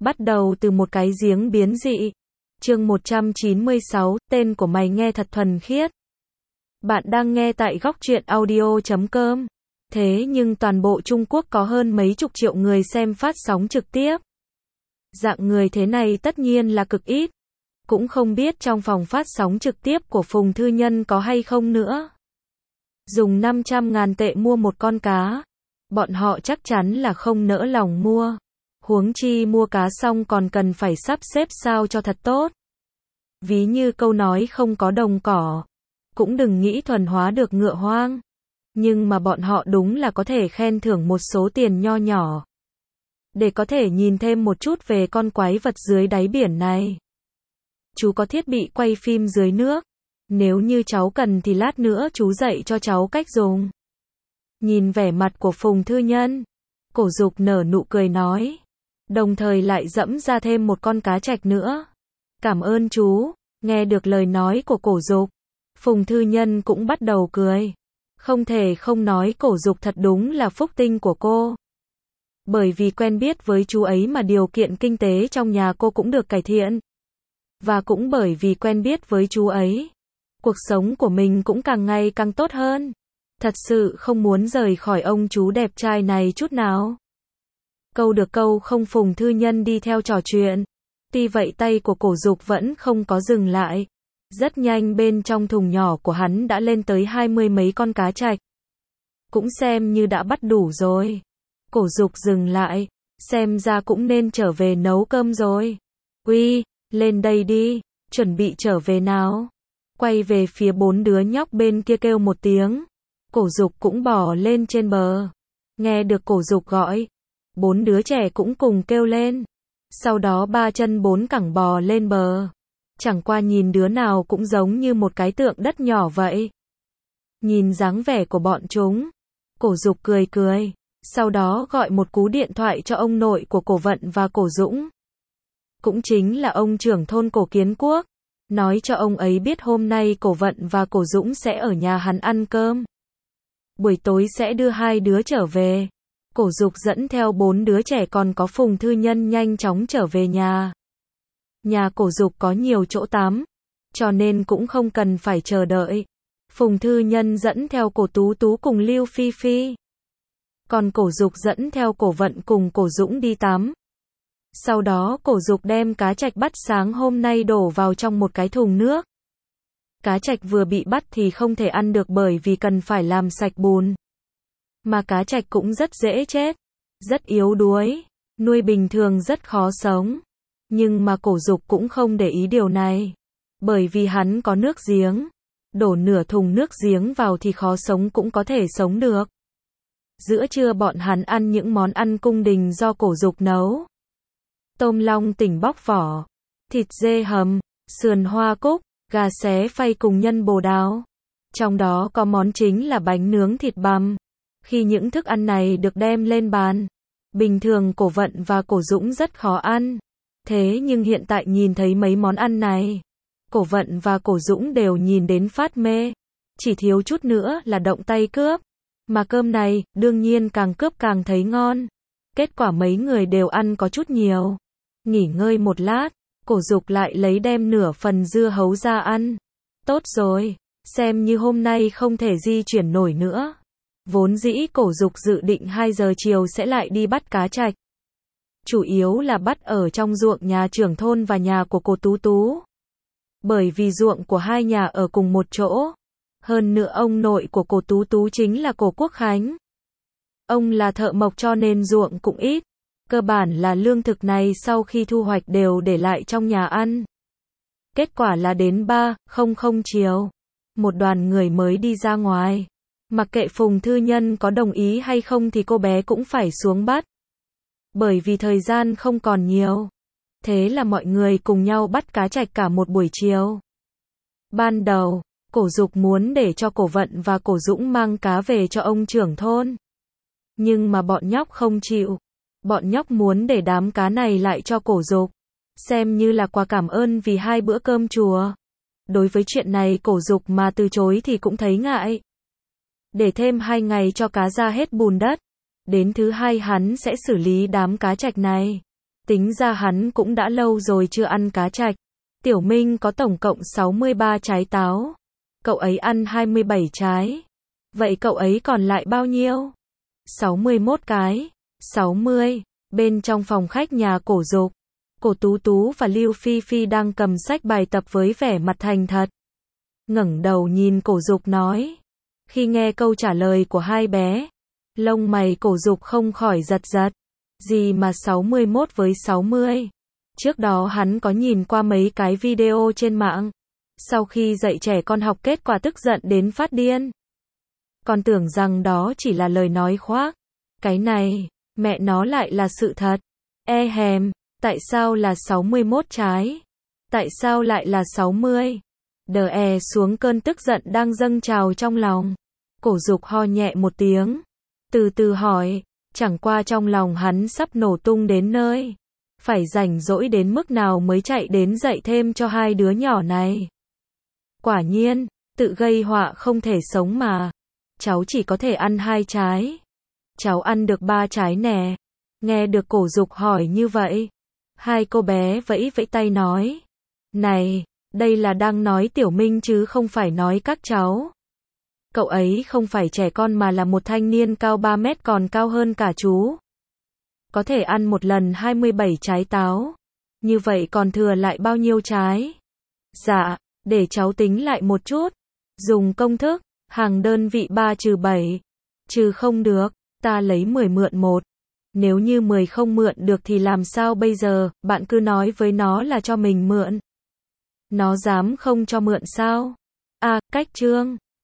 Bắt đầu từ một cái giếng biến dị. Chương 196, tên của mày nghe thật thuần khiết. Bạn đang nghe tại Góc Truyện Audio.com. Thế nhưng toàn bộ Trung Quốc có hơn mấy chục triệu người xem phát sóng trực tiếp. Dạng người thế này tất nhiên là cực ít. Cũng không biết trong phòng phát sóng trực tiếp của Phùng Thư Nhân có hay không nữa. Dùng 500.000 tệ mua một con cá. Bọn họ chắc chắn là không nỡ lòng mua. Huống chi mua cá xong còn cần phải sắp xếp sao cho thật tốt. Ví như câu nói không có đồng cỏ. Cũng đừng nghĩ thuần hóa được ngựa hoang. Nhưng mà bọn họ đúng là có thể khen thưởng một số tiền nho nhỏ. Để có thể nhìn thêm một chút về con quái vật dưới đáy biển này. Chú có thiết bị quay phim dưới nước. Nếu như cháu cần thì lát nữa chú dạy cho cháu cách dùng. Nhìn vẻ mặt của Phùng Thư Nhân, Cổ Dục nở nụ cười nói. Đồng thời lại dẫm ra thêm một con cá trạch nữa. Cảm ơn chú. Nghe được lời nói của Cổ Dục, Phùng Thư Nhân cũng bắt đầu cười. Không thể không nói Cổ Dục thật đúng là phúc tinh của cô. Bởi vì quen biết với chú ấy mà điều kiện kinh tế trong nhà cô cũng được cải thiện. Và cũng bởi vì quen biết với chú ấy, cuộc sống của mình cũng càng ngày càng tốt hơn. Thật sự không muốn rời khỏi ông chú đẹp trai này chút nào. Câu được câu không, Phùng Thư Nhân đi theo trò chuyện. Tuy vậy tay của Cổ Dục vẫn không có dừng lại. Rất nhanh bên trong thùng nhỏ của hắn đã lên tới 20 mấy con cá trạch. Cũng xem như đã bắt đủ rồi. Cổ Dục dừng lại. Xem ra cũng nên trở về nấu cơm rồi. Uy, lên đây đi. Chuẩn bị trở về nào. Quay về phía 4 đứa nhóc bên kia kêu một tiếng. Cổ Dục cũng bò lên trên bờ. Nghe được Cổ Dục gọi, 4 đứa trẻ cũng cùng kêu lên. Sau đó 3 chân 4 cẳng bò lên bờ. Chẳng qua nhìn đứa nào cũng giống như một cái tượng đất nhỏ vậy. Nhìn dáng vẻ của bọn chúng, Cổ Dục cười cười. Sau đó gọi một cú điện thoại cho ông nội của Cổ Vận và Cổ Dũng. Cũng chính là ông trưởng thôn Cổ Kiến Quốc. Nói cho ông ấy biết hôm nay Cổ Vận và Cổ Dũng sẽ ở nhà hắn ăn cơm. Buổi tối sẽ đưa 2 đứa trở về. Cổ Dục dẫn theo 4 đứa trẻ còn có Phùng Thư Nhân nhanh chóng trở về nhà. Nhà Cổ Dục có nhiều chỗ tắm, cho nên cũng không cần phải chờ đợi. Phùng Thư Nhân dẫn theo Cổ Tú Tú cùng Lưu Phi Phi. Còn Cổ Dục dẫn theo Cổ Vận cùng Cổ Dũng đi tắm. Sau đó Cổ Dục đem cá trạch bắt sáng hôm nay đổ vào trong một cái thùng nước. Cá trạch vừa bị bắt thì không thể ăn được bởi vì cần phải làm sạch bùn. Mà cá trạch cũng rất dễ chết, rất yếu đuối, nuôi bình thường rất khó sống. Nhưng mà Cổ Dục cũng không để ý điều này. Bởi vì hắn có nước giếng. Đổ nửa thùng nước giếng vào thì khó sống cũng có thể sống được. Giữa trưa bọn hắn ăn những món ăn cung đình do Cổ Dục nấu. Tôm long tỉnh bóc vỏ, thịt dê hầm, sườn hoa cúc, gà xé phay cùng nhân bồ đào. Trong đó có món chính là bánh nướng thịt bằm. Khi những thức ăn này được đem lên bàn, bình thường Cổ Vận và Cổ Dũng rất khó ăn. Thế nhưng hiện tại nhìn thấy mấy món ăn này, Cổ Vận và Cổ Dũng đều nhìn đến phát mê. Chỉ thiếu chút nữa là động tay cướp. Mà cơm này, đương nhiên càng cướp càng thấy ngon. Kết quả mấy người đều ăn có chút nhiều. Nghỉ ngơi một lát, Cổ Dục lại lấy đem nửa phần dưa hấu ra ăn. Tốt rồi, xem như hôm nay không thể di chuyển nổi nữa. Vốn dĩ Cổ Dục dự định 2 giờ chiều sẽ lại đi bắt cá trạch. Chủ yếu là bắt ở trong ruộng nhà trưởng thôn và nhà của Cổ Tú Tú. Bởi vì ruộng của hai nhà ở cùng một chỗ. Hơn nữa ông nội của Cổ Tú Tú chính là Cổ Quốc Khánh. Ông là thợ mộc cho nên ruộng cũng ít. Cơ bản là lương thực này sau khi thu hoạch đều để lại trong nhà ăn. Kết quả là đến 3:00 chiều. Một đoàn người mới đi ra ngoài. Mặc kệ Phùng Thư Nhân có đồng ý hay không thì cô bé cũng phải xuống bắt. Bởi vì thời gian không còn nhiều. Thế là mọi người cùng nhau bắt cá trạch cả một buổi chiều. Ban đầu, Cổ Dục muốn để cho Cổ Vận và Cổ Dũng mang cá về cho ông trưởng thôn. Nhưng mà bọn nhóc không chịu. Bọn nhóc muốn để đám cá này lại cho Cổ Dục. Xem như là quà cảm ơn vì 2 bữa cơm chùa. Đối với chuyện này Cổ Dục mà từ chối thì cũng thấy ngại. Để thêm 2 ngày cho cá ra hết bùn đất. Đến thứ 2 hắn sẽ xử lý đám cá trạch này. Tính ra hắn cũng đã lâu rồi chưa ăn cá trạch. Tiểu Minh có tổng cộng 63 trái táo. Cậu ấy ăn 27 trái. Vậy cậu ấy còn lại bao nhiêu? 61 cái. 60. Bên trong phòng khách nhà Cổ Dục, Cổ Tú Tú và Lưu Phi Phi đang cầm sách bài tập với vẻ mặt thành thật. Ngẩng đầu nhìn Cổ Dục nói. Khi nghe câu trả lời của hai bé, lông mày Cổ Dục không khỏi giật giật. Gì mà 61 với 60? Trước đó hắn có nhìn qua mấy cái video trên mạng. Sau khi dạy trẻ con học kết quả tức giận đến phát điên. Còn tưởng rằng đó chỉ là lời nói khoác. Cái này, mẹ nó lại là sự thật. E hèm, tại sao là 61 trái? Tại sao lại là 60? Đè xuống cơn tức giận đang dâng trào trong lòng. Cổ Dục ho nhẹ một tiếng. Từ từ hỏi, chẳng qua trong lòng hắn sắp nổ tung đến nơi. Phải rảnh rỗi đến mức nào mới chạy đến dạy thêm cho hai đứa nhỏ này. Quả nhiên, tự gây họa không thể sống mà. Cháu chỉ có thể ăn 2 trái. Cháu ăn được 3 trái nè. Nghe được Cổ Dục hỏi như vậy, hai cô bé vẫy vẫy tay nói. Này, đây là đang nói Tiểu Minh chứ không phải nói các cháu. Cậu ấy không phải trẻ con mà là một thanh niên cao 3 mét còn cao hơn cả chú. Có thể ăn một lần 27 trái táo. Như vậy còn thừa lại bao nhiêu trái? Dạ, để cháu tính lại một chút. Dùng công thức, hàng đơn vị 3 trừ 7. Trừ không được, ta lấy 10 mượn 1. Nếu như 10 không mượn được thì làm sao bây giờ, bạn cứ nói với nó là cho mình mượn. Nó dám không cho mượn sao? À, cách chương.